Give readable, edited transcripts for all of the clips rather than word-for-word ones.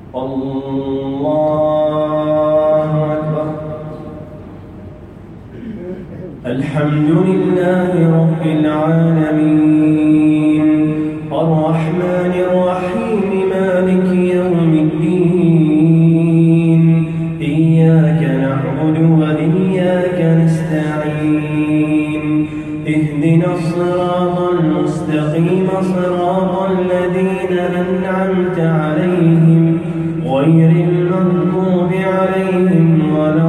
الله أكبر. الحمد لله رب العالمين الرحمن الرحيم مالك يوم الدين إياك نعبد وإياك نستعين اهدنا الصراط المستقيم صراط الذين أنعمت عليهم غير المغضوب عليهم ولا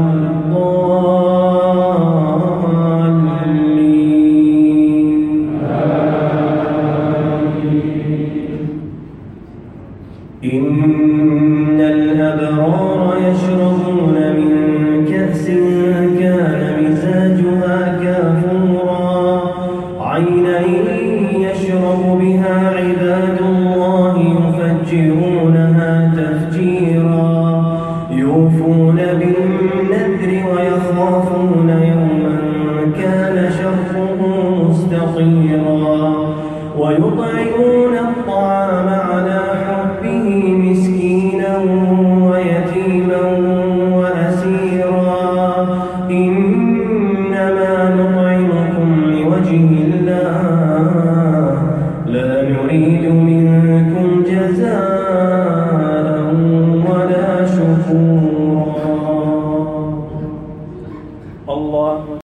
إن الأبرار يشربون من كأس كان مزاجها كافورا عينا يشرب بها عباد الله يفجرونها تفجيرا يوفون بالنذر ويخافون يوما كان شره مستطيرا ويطعمون الطعام على حبه مسكينا ويتيما وأسيرا إنما نطعمكم لوجه الله لا نريد